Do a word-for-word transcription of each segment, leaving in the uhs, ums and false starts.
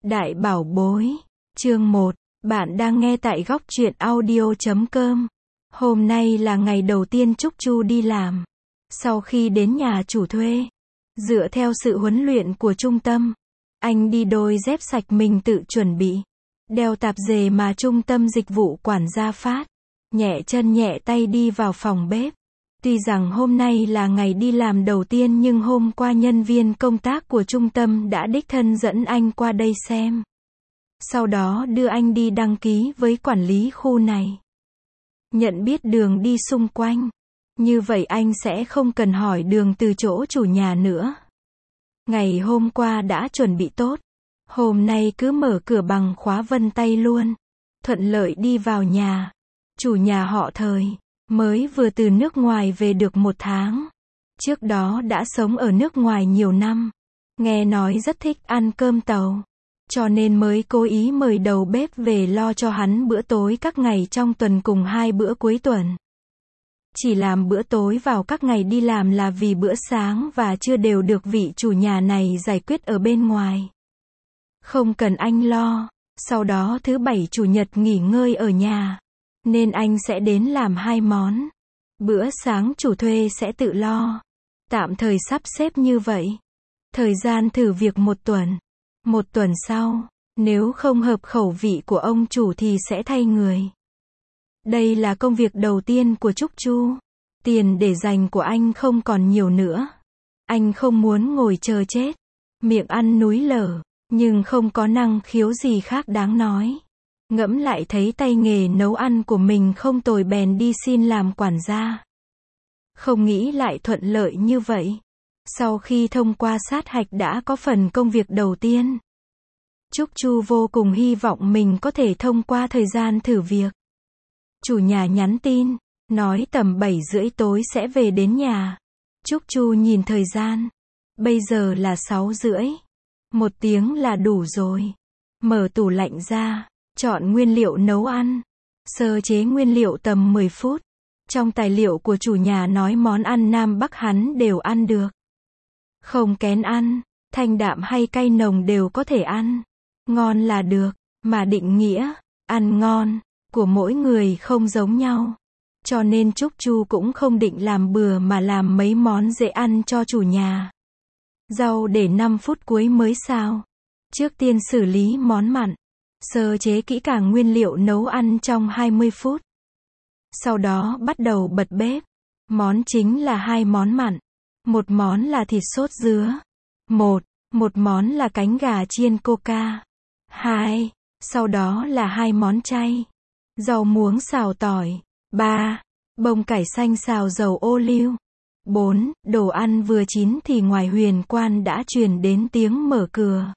Đại bảo bối, chương một, bạn đang nghe tại góc truyện audio chấm com. Hôm nay là ngày đầu tiên Trúc Chu đi làm. Sau khi đến nhà chủ thuê, dựa theo sự huấn luyện của trung tâm, anh đi đôi dép sạch mình tự chuẩn bị, đeo tạp dề mà trung tâm dịch vụ quản gia phát, nhẹ chân nhẹ tay đi vào phòng bếp. Tuy rằng hôm nay là ngày đi làm đầu tiên nhưng hôm qua nhân viên công tác của trung tâm đã đích thân dẫn anh qua đây xem. Sau đó đưa anh đi đăng ký với quản lý khu này. Nhận biết đường đi xung quanh. Như vậy anh sẽ không cần hỏi đường từ chỗ chủ nhà nữa. Ngày hôm qua đã chuẩn bị tốt. Hôm nay cứ mở cửa bằng khóa vân tay luôn. Thuận lợi đi vào nhà. Chủ nhà họ Thời. Mới vừa từ nước ngoài về được một tháng. Trước đó đã sống ở nước ngoài nhiều năm. Nghe nói rất thích ăn cơm tàu. Cho nên mới cố ý mời đầu bếp về lo cho hắn bữa tối các ngày trong tuần cùng hai bữa cuối tuần. Chỉ làm bữa tối vào các ngày đi làm là vì bữa sáng và trưa đều được vị chủ nhà này giải quyết ở bên ngoài. Không cần anh lo. Sau đó thứ bảy chủ nhật nghỉ ngơi ở nhà. Nên anh sẽ đến làm hai món. Bữa sáng chủ thuê sẽ tự lo. Tạm thời sắp xếp như vậy. Thời gian thử việc một tuần. Một tuần sau, nếu không hợp khẩu vị của ông chủ thì sẽ thay người. Đây là công việc đầu tiên của Trúc Chu. Tiền để dành của anh không còn nhiều nữa. Anh không muốn ngồi chờ chết. Miệng ăn núi lở, nhưng không có năng khiếu gì khác đáng nói. Ngẫm lại thấy tay nghề nấu ăn của mình không tồi bèn đi xin làm quản gia. Không nghĩ lại thuận lợi như vậy. Sau khi thông qua sát hạch đã có phần công việc đầu tiên. Trúc Chu vô cùng hy vọng mình có thể thông qua thời gian thử việc. Chủ nhà nhắn tin, nói tầm bảy rưỡi tối sẽ về đến nhà. Trúc Chu nhìn thời gian. Bây giờ là sáu rưỡi. Một tiếng là đủ rồi. Mở tủ lạnh ra. Chọn nguyên liệu nấu ăn. Sơ chế nguyên liệu tầm mười phút. Trong tài liệu của chủ nhà nói món ăn Nam Bắc hắn đều ăn được. Không kén ăn, thanh đạm hay cay nồng đều có thể ăn. Ngon là được, mà định nghĩa, ăn ngon, của mỗi người không giống nhau. Cho nên Trúc Chu cũng không định làm bừa mà làm mấy món dễ ăn cho chủ nhà. Rau để năm phút cuối mới xào. Trước tiên xử lý món mặn. Sơ chế kỹ càng nguyên liệu nấu ăn trong hai mươi phút. Sau đó bắt đầu bật bếp. Món chính là hai món mặn. Một món là thịt sốt dứa. Một, một món là cánh gà chiên coca. Hai, sau đó là hai món chay. Rau muống xào tỏi. Ba, bông cải xanh xào dầu ô liu. Bốn, đồ ăn vừa chín thì ngoài huyền quan đã truyền đến tiếng mở cửa.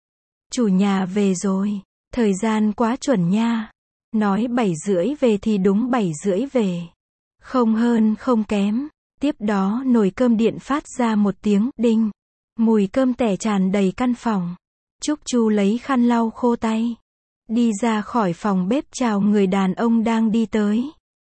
Chủ nhà về rồi. Thời gian quá chuẩn nha. Nói bảy rưỡi về thì đúng bảy rưỡi về. Không hơn không kém. Tiếp đó nồi cơm điện phát ra một tiếng đinh. Mùi cơm tẻ tràn đầy căn phòng. Trúc Chu lấy khăn lau khô tay. Đi ra khỏi phòng bếp chào người đàn ông đang đi tới.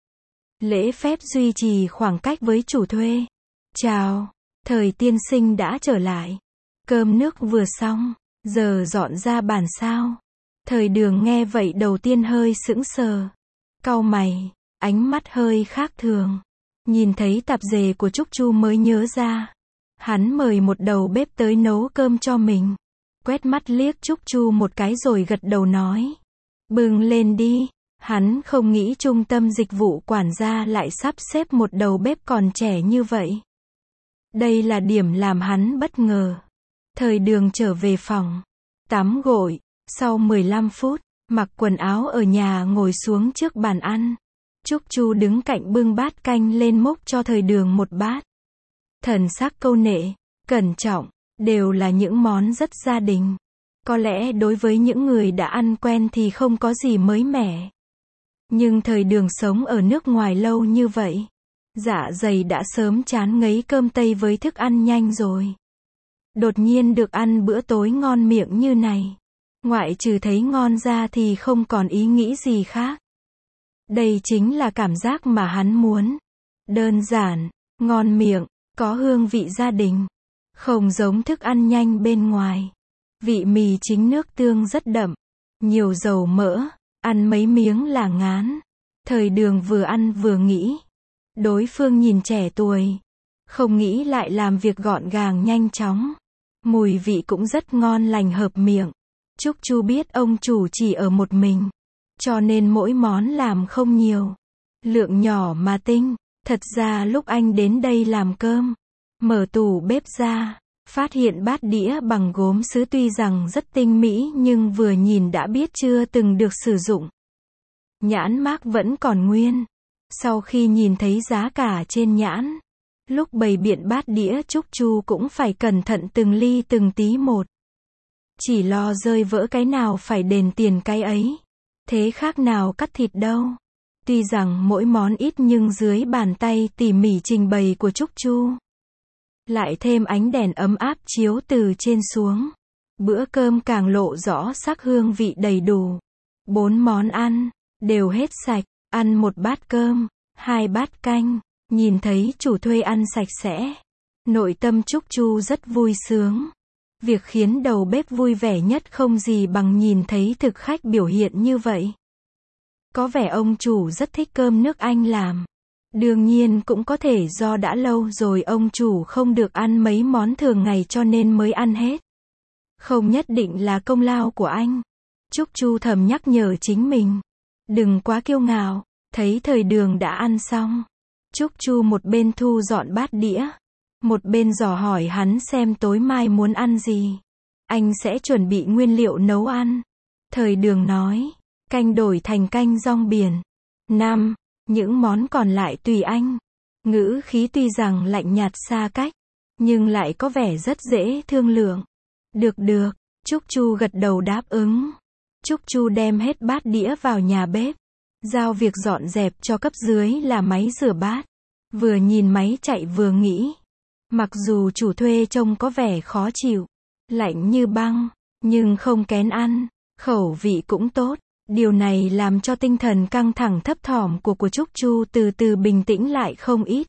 Lễ phép duy trì khoảng cách với chủ thuê. Chào, Thời tiên sinh đã trở lại. Cơm nước vừa xong, giờ dọn ra bàn sao. Thời Đường nghe vậy đầu tiên hơi sững sờ. Cau mày, ánh mắt hơi khác thường. Nhìn thấy tạp dề của Trúc Chu mới nhớ ra. Hắn mời một đầu bếp tới nấu cơm cho mình. Quét mắt liếc Trúc Chu một cái rồi gật đầu nói. Bưng lên đi. Hắn không nghĩ trung tâm dịch vụ quản gia lại sắp xếp một đầu bếp còn trẻ như vậy. Đây là điểm làm hắn bất ngờ. Thời Đường trở về phòng. Tắm gội. Sau mười lăm phút, mặc quần áo ở nhà ngồi xuống trước bàn ăn. Trúc Chu đứng cạnh bưng bát canh lên múc cho Thời Đường một bát. Thần sắc câu nệ, cẩn trọng, đều là những món rất gia đình. Có lẽ đối với những người đã ăn quen thì không có gì mới mẻ. Nhưng Thời Đường sống ở nước ngoài lâu như vậy. Dạ dày đã sớm chán ngấy cơm tây với thức ăn nhanh rồi. Đột nhiên được ăn bữa tối ngon miệng như này. Ngoại trừ thấy ngon ra thì không còn ý nghĩ gì khác. Đây chính là cảm giác mà hắn muốn. Đơn giản, ngon miệng, có hương vị gia đình. Không giống thức ăn nhanh bên ngoài. Vị mì chính nước tương rất đậm, nhiều dầu mỡ, ăn mấy miếng là ngán. Thời Đường vừa ăn vừa nghĩ. Đối phương nhìn trẻ tuổi, không nghĩ lại làm việc gọn gàng nhanh chóng. Mùi vị cũng rất ngon lành hợp miệng. Trúc Chu biết ông chủ chỉ ở một mình, cho nên mỗi món làm không nhiều. Lượng nhỏ mà tinh. Thật ra lúc anh đến đây làm cơm, mở tủ bếp ra, phát hiện bát đĩa bằng gốm sứ tuy rằng rất tinh mỹ nhưng vừa nhìn đã biết chưa từng được sử dụng. Nhãn mác vẫn còn nguyên. Sau khi nhìn thấy giá cả trên nhãn, lúc bày biện bát đĩa Trúc Chu cũng phải cẩn thận từng ly từng tí một. Chỉ lo rơi vỡ cái nào phải đền tiền cái ấy. Thế khác nào cắt thịt đâu. Tuy rằng mỗi món ít nhưng dưới bàn tay tỉ mỉ trình bày của Trúc Chu, lại thêm ánh đèn ấm áp chiếu từ trên xuống, bữa cơm càng lộ rõ sắc hương vị đầy đủ. Bốn món ăn, đều hết sạch, ăn một bát cơm, hai bát canh, nhìn thấy chủ thuê ăn sạch sẽ. Nội tâm Trúc Chu rất vui sướng. Việc khiến đầu bếp vui vẻ nhất không gì bằng nhìn thấy thực khách biểu hiện như vậy. Có vẻ ông chủ rất thích cơm nước anh làm. Đương nhiên cũng có thể do đã lâu rồi ông chủ không được ăn mấy món thường ngày cho nên mới ăn hết. Không nhất định là công lao của anh. Trúc Chu thầm nhắc nhở chính mình. Đừng quá kiêu ngạo. Thấy Thời Đường đã ăn xong, Trúc Chu một bên thu dọn bát đĩa, một bên dò hỏi hắn xem tối mai muốn ăn gì. Anh sẽ chuẩn bị nguyên liệu nấu ăn. Thời Đường nói, canh đổi thành canh rong biển. Năm, những món còn lại tùy anh. Ngữ khí tuy rằng lạnh nhạt xa cách, nhưng lại có vẻ rất dễ thương lượng. Được được, Trúc Chu gật đầu đáp ứng. Trúc Chu đem hết bát đĩa vào nhà bếp, giao việc dọn dẹp cho cấp dưới là máy rửa bát. Vừa nhìn máy chạy vừa nghĩ, mặc dù chủ thuê trông có vẻ khó chịu, lạnh như băng, nhưng không kén ăn, khẩu vị cũng tốt. Điều này làm cho tinh thần căng thẳng thấp thỏm của của Trúc Chu từ từ bình tĩnh lại không ít.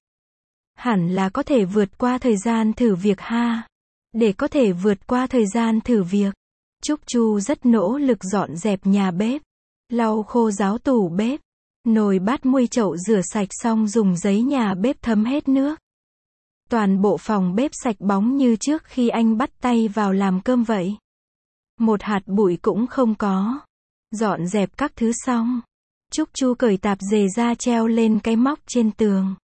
Hẳn là có thể vượt qua thời gian thử việc ha. Để có thể vượt qua thời gian thử việc, Trúc Chu rất nỗ lực dọn dẹp nhà bếp, lau khô ráo tủ bếp, nồi bát muôi chậu rửa sạch xong dùng giấy nhà bếp thấm hết nước. Toàn bộ phòng bếp sạch bóng như trước khi anh bắt tay vào làm cơm vậy. Một hạt bụi cũng không có. Dọn dẹp các thứ xong, Trúc Chu cởi tạp dề ra treo lên cái móc trên tường.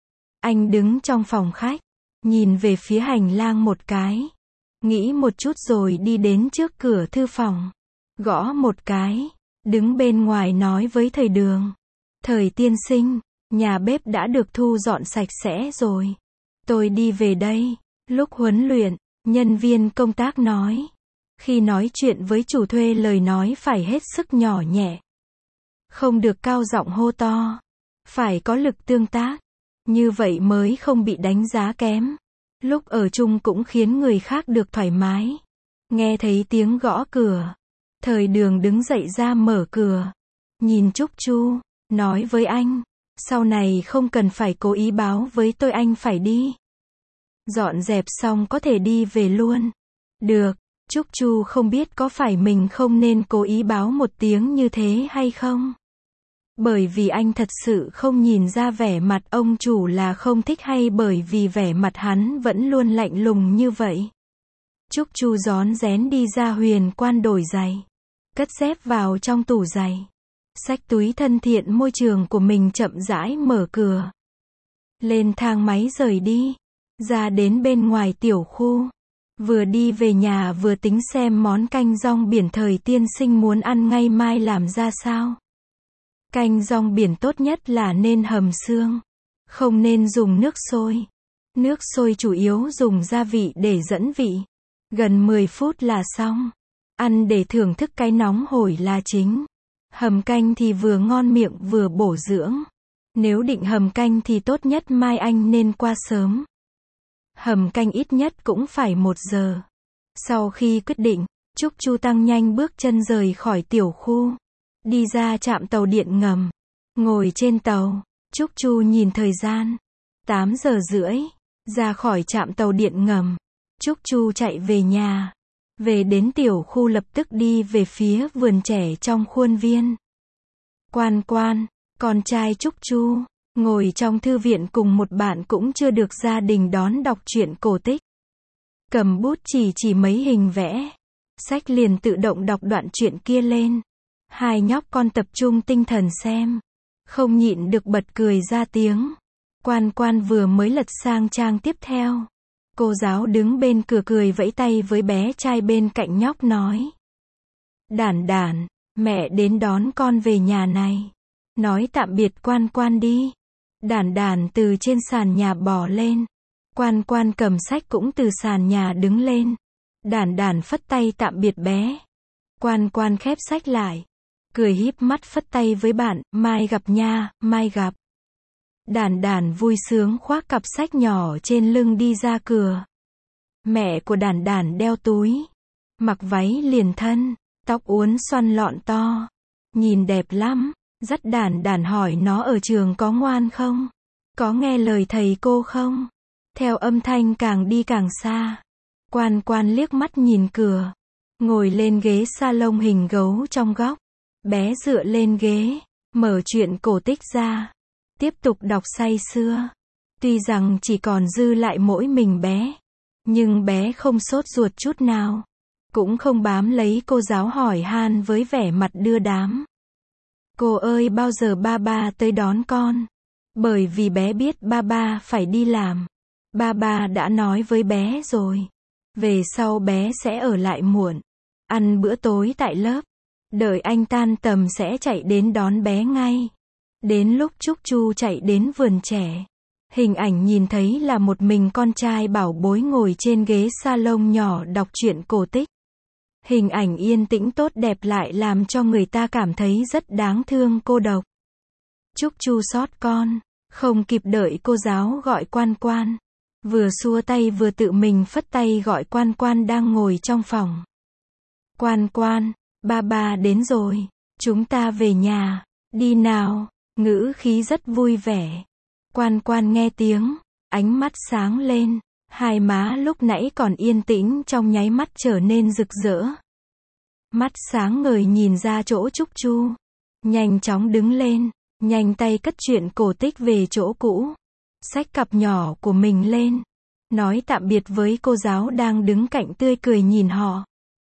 Anh đứng trong phòng khách, nhìn về phía hành lang một cái, nghĩ một chút rồi đi đến trước cửa thư phòng, gõ một cái, đứng bên ngoài nói với Thời Đường. Thời tiên sinh, nhà bếp đã được thu dọn sạch sẽ rồi. Tôi đi về đây. Lúc huấn luyện, nhân viên công tác nói. Khi nói chuyện với chủ thuê lời nói phải hết sức nhỏ nhẹ. Không được cao giọng hô to. Phải có lực tương tác. Như vậy mới không bị đánh giá kém. Lúc ở chung cũng khiến người khác được thoải mái. Nghe thấy tiếng gõ cửa. Thời Đường đứng dậy ra mở cửa. Nhìn Trúc Chu, nói với anh. Sau này không cần phải cố ý báo với tôi anh phải đi. Dọn dẹp xong có thể đi về luôn. Được. Trúc Chu không biết có phải mình không nên cố ý báo một tiếng như thế hay không. Bởi vì anh thật sự không nhìn ra vẻ mặt ông chủ là không thích hay bởi vì vẻ mặt hắn vẫn luôn lạnh lùng như vậy. Trúc Chu rón rén đi ra huyền quan đổi giày. Cất dép vào trong tủ giày. Xách túi thân thiện môi trường của mình chậm rãi mở cửa. Lên thang máy rời đi. Ra đến bên ngoài tiểu khu. Vừa đi về nhà vừa tính xem món canh rong biển Thời tiên sinh muốn ăn ngay mai làm ra sao. Canh rong biển tốt nhất là nên hầm xương. Không nên dùng nước sôi. Nước sôi chủ yếu dùng gia vị để dẫn vị. Gần mười phút là xong. Ăn để thưởng thức cái nóng hổi là chính. Hầm canh thì vừa ngon miệng vừa bổ dưỡng. Nếu định hầm canh thì tốt nhất mai anh nên qua sớm. Hầm canh ít nhất cũng phải một giờ. Sau khi quyết định, Trúc Chu tăng nhanh bước chân rời khỏi tiểu khu. Đi ra trạm tàu điện ngầm. Ngồi trên tàu, Trúc Chu nhìn thời gian. tám giờ rưỡi. Ra khỏi trạm tàu điện ngầm. Trúc Chu chạy về nhà. Về đến tiểu khu lập tức đi về phía vườn trẻ trong khuôn viên. Quan Quan, con trai Trúc Chu, ngồi trong thư viện cùng một bạn cũng chưa được gia đình đón đọc truyện cổ tích. Cầm bút chỉ chỉ mấy hình vẽ. Sách liền tự động đọc đoạn truyện kia lên. Hai nhóc con tập trung tinh thần xem. Không nhịn được bật cười ra tiếng. Quan Quan vừa mới lật sang trang tiếp theo. Cô giáo đứng bên cửa cười vẫy tay với bé trai bên cạnh nhóc nói. Đản đản, mẹ đến đón con về nhà này. Nói tạm biệt Quan Quan đi. Đản đản từ trên sàn nhà bò lên. Quan Quan cầm sách cũng từ sàn nhà đứng lên. Đản đản phất tay tạm biệt bé. Quan Quan khép sách lại. Cười híp mắt phất tay với bạn, mai gặp nha, mai gặp. Đản đản vui sướng khoác cặp sách nhỏ trên lưng đi ra cửa. Mẹ của đản đản đeo túi. Mặc váy liền thân, tóc uốn xoăn lọn to. Nhìn đẹp lắm. Dắt đản đản hỏi nó ở trường có ngoan không? Có nghe lời thầy cô không? Theo âm thanh càng đi càng xa. Quan Quan liếc mắt nhìn cửa. Ngồi lên ghế salon hình gấu trong góc. Bé dựa lên ghế. Mở truyện cổ tích ra. Tiếp tục đọc say sưa. Tuy rằng chỉ còn dư lại mỗi mình bé. Nhưng bé không sốt ruột chút nào. Cũng không bám lấy cô giáo hỏi han với vẻ mặt đưa đám. Cô ơi bao giờ ba ba tới đón con? Bởi vì bé biết ba ba phải đi làm. Ba ba đã nói với bé rồi. Về sau bé sẽ ở lại muộn. Ăn bữa tối tại lớp. Đợi anh tan tầm sẽ chạy đến đón bé ngay. Đến lúc Trúc Chu chạy đến vườn trẻ. Hình ảnh nhìn thấy là một mình con trai bảo bối ngồi trên ghế salon nhỏ đọc truyện cổ tích. Hình ảnh yên tĩnh tốt đẹp lại làm cho người ta cảm thấy rất đáng thương cô độc. Trúc Chu xót con, không kịp đợi cô giáo gọi Quan Quan. Vừa xua tay vừa tự mình phất tay gọi Quan Quan đang ngồi trong phòng. Quan Quan, ba ba đến rồi, chúng ta về nhà, đi nào, ngữ khí rất vui vẻ. Quan Quan nghe tiếng, ánh mắt sáng lên. Hai má lúc nãy còn yên tĩnh trong nháy mắt trở nên rực rỡ. Mắt sáng ngời nhìn ra chỗ Trúc Chu. Nhanh chóng đứng lên, nhanh tay cất truyện cổ tích về chỗ cũ. Xách cặp nhỏ của mình lên. Nói tạm biệt với cô giáo đang đứng cạnh tươi cười nhìn họ.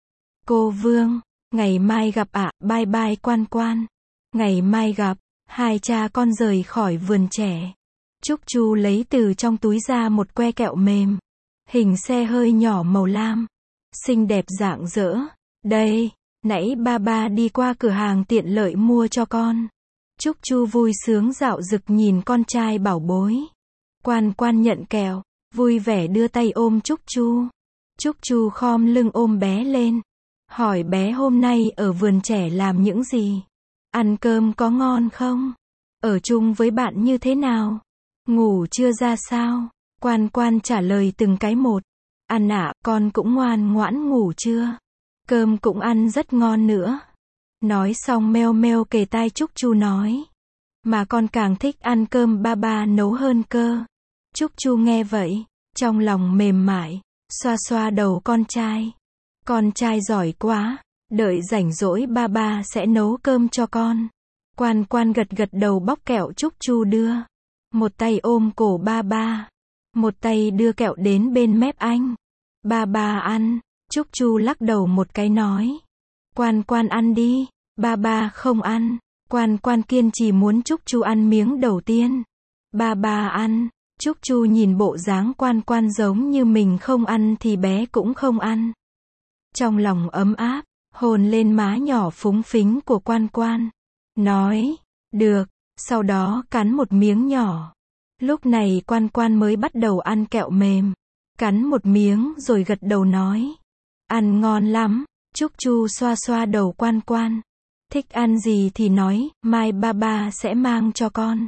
Cô Vương, ngày mai gặp ạ, bye bye Quan Quan. Ngày mai gặp, hai cha con rời khỏi vườn trẻ. Trúc Chu lấy từ trong túi ra một que kẹo mềm. Hình xe hơi nhỏ màu lam. Xinh đẹp rạng rỡ. Đây, nãy ba ba đi qua cửa hàng tiện lợi mua cho con. Trúc Chu vui sướng dạo dực nhìn con trai bảo bối. Quan Quan nhận kẹo, vui vẻ đưa tay ôm Trúc Chu. Trúc Chu khom lưng ôm bé lên. Hỏi bé hôm nay ở vườn trẻ làm những gì? Ăn cơm có ngon không? Ở chung với bạn như thế nào? Ngủ chưa ra sao? Quan Quan trả lời từng cái một. Ăn ạ, con cũng ngoan ngoãn ngủ chưa? Cơm cũng ăn rất ngon nữa. Nói xong meo meo kề tai Trúc Chu nói. Mà con càng thích ăn cơm ba ba nấu hơn cơ. Trúc Chu nghe vậy, trong lòng mềm mại, xoa xoa đầu con trai. Con trai giỏi quá, đợi rảnh rỗi ba ba sẽ nấu cơm cho con. Quan Quan gật gật đầu bóc kẹo Trúc Chu đưa. Một tay ôm cổ ba ba. Một tay đưa kẹo đến bên mép anh. Ba ba ăn. Trúc Chu lắc đầu một cái nói. Quan Quan ăn đi. Ba ba không ăn. Quan Quan kiên trì muốn Trúc Chu ăn miếng đầu tiên. Ba ba ăn. Trúc Chu nhìn bộ dáng Quan Quan giống như mình không ăn thì bé cũng không ăn. Trong lòng ấm áp, hôn lên má nhỏ phúng phính của Quan Quan. Nói, được, sau đó cắn một miếng nhỏ. Lúc này Quan Quan mới bắt đầu ăn kẹo mềm. Cắn một miếng rồi gật đầu nói. Ăn ngon lắm. Trúc Chu xoa xoa đầu Quan Quan. Thích ăn gì thì nói, mai ba ba sẽ mang cho con.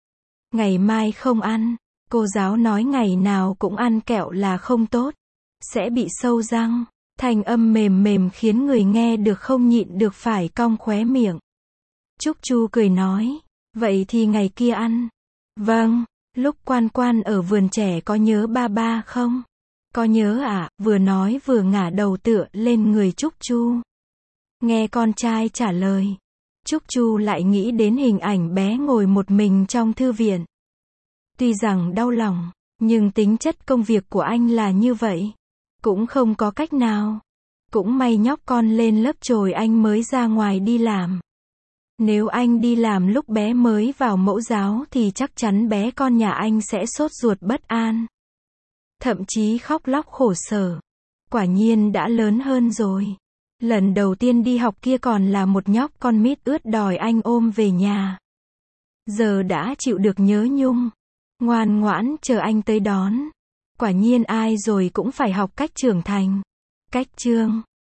Ngày mai không ăn. Cô giáo nói ngày nào cũng ăn kẹo là không tốt. Sẽ bị sâu răng. Thanh âm mềm mềm khiến người nghe được không nhịn được phải cong khóe miệng. Trúc Chu cười nói. Vậy thì ngày kia ăn. Vâng. Lúc Quan Quan ở vườn trẻ có nhớ ba ba không? Có nhớ ạ, vừa nói vừa ngả đầu tựa lên người Trúc Chu. Nghe con trai trả lời, Trúc Chu lại nghĩ đến hình ảnh bé ngồi một mình trong thư viện. Tuy rằng đau lòng, nhưng tính chất công việc của anh là như vậy. Cũng không có cách nào. Cũng may nhóc con lên lớp rồi anh mới ra ngoài đi làm. Nếu anh đi làm lúc bé mới vào mẫu giáo thì chắc chắn bé con nhà anh sẽ sốt ruột bất an. Thậm chí khóc lóc khổ sở. Quả nhiên đã lớn hơn rồi. Lần đầu tiên đi học kia còn là một nhóc con mít ướt đòi anh ôm về nhà. Giờ đã chịu được nhớ nhung. Ngoan ngoãn chờ anh tới đón. Quả nhiên ai rồi cũng phải học cách trưởng thành. Cách Chương